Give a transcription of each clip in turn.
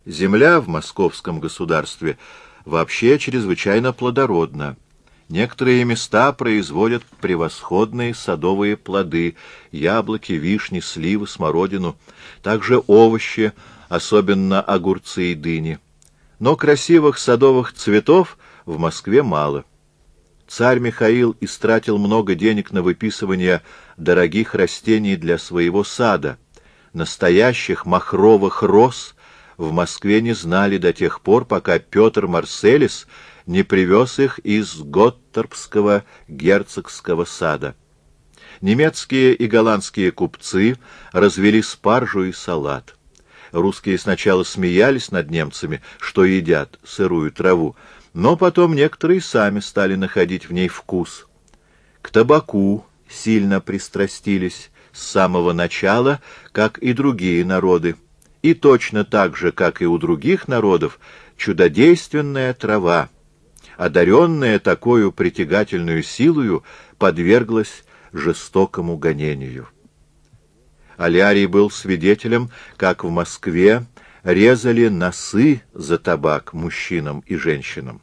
Земля в московском государстве вообще чрезвычайно плодородна. Некоторые места производят превосходные садовые плоды, яблоки, вишни, сливы, смородину, также овощи, особенно огурцы и дыни. Но красивых садовых цветов в Москве мало. Царь Михаил истратил много денег на выписывание дорогих растений для своего сада. Настоящих махровых роз в Москве не знали до тех пор, пока Петр Марселис не привез их из Готторпского герцогского сада. Немецкие и голландские купцы развели спаржу и салат. Русские сначала смеялись над немцами, что едят сырую траву, но потом некоторые сами стали находить в ней вкус. К табаку сильно пристрастились с самого начала, как и другие народы. И точно так же, как и у других народов, чудодейственная трава, одаренная такою притягательную силою, подверглась жестокому гонению. Алиарий был свидетелем, как в Москве резали носы за табак мужчинам и женщинам.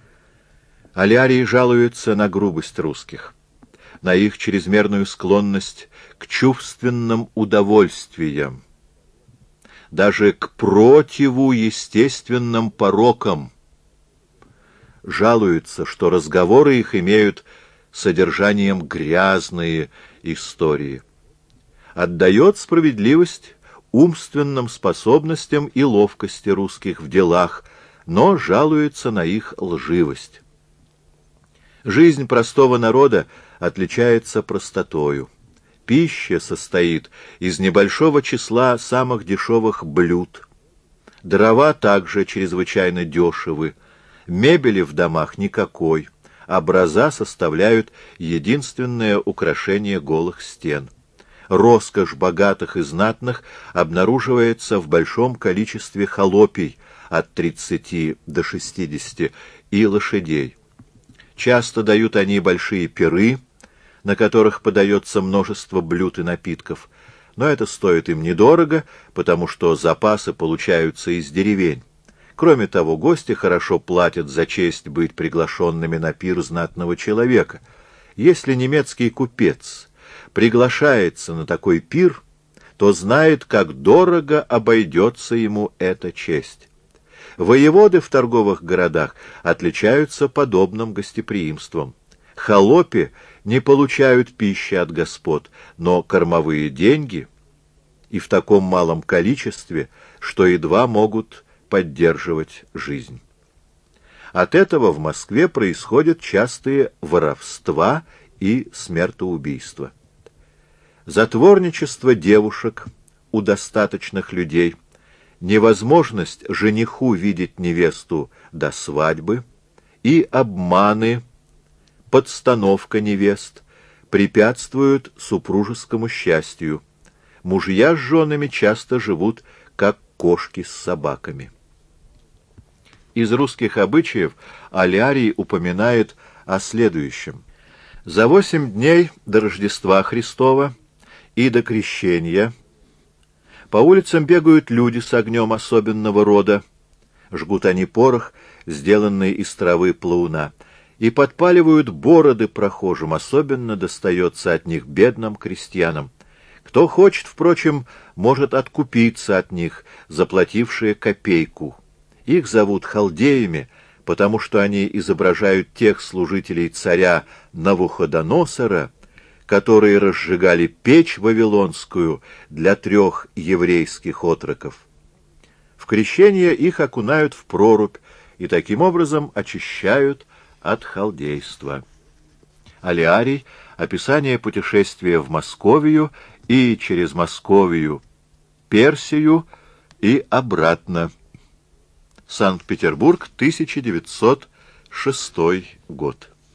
Алиарий жалуется на грубость русских, на их чрезмерную склонность к чувственным удовольствиям, даже к противуестественным порокам. Жалуется, что разговоры их имеют содержанием грязные истории. Отдает справедливость умственным способностям и ловкости русских в делах, но жалуется на их лживость. Жизнь простого народа отличается простотою. Пища состоит из небольшого числа самых дешевых блюд. Дрова также чрезвычайно дешевы. Мебели в домах никакой. Образа составляют единственное украшение голых стен. Роскошь богатых и знатных обнаруживается в большом количестве холопий от 30 до 60 и лошадей. Часто дают они большие пиры, на которых подается множество блюд и напитков, но это стоит им недорого, потому что запасы получаются из деревень. Кроме того, гости хорошо платят за честь быть приглашенными на пир знатного человека. Если немецкий купец приглашается на такой пир, то знает, как дорого обойдется ему эта честь. Воеводы в торговых городах отличаются подобным гостеприимством. Холопи не получают пищи от господ, но кормовые деньги и в таком малом количестве, что едва могут поддерживать жизнь. От этого в Москве происходят частые воровства и смертоубийства. Затворничество девушек у достаточных людей, невозможность жениху видеть невесту до свадьбы и обманы, подстановка невест препятствуют супружескому счастью. Мужья с женами часто живут, как кошки с собаками. Из русских обычаев Алиарий упоминает о следующем. За 8 дней до Рождества Христова и до Крещения по улицам бегают люди с огнем особенного рода, жгут они порох, сделанный из травы плауна, и подпаливают бороды прохожим, особенно достается от них бедным крестьянам. Кто хочет, впрочем, может откупиться от них, заплатившие копейку. Их зовут халдеями, потому что они изображают тех служителей царя Навуходоносора, которые разжигали печь вавилонскую для 3 еврейских отроков. В крещение их окунают в прорубь и таким образом очищают от халдейства. Алиарий — описание путешествия в Московию и через Московию, Персию и обратно. Санкт-Петербург, 1906 год.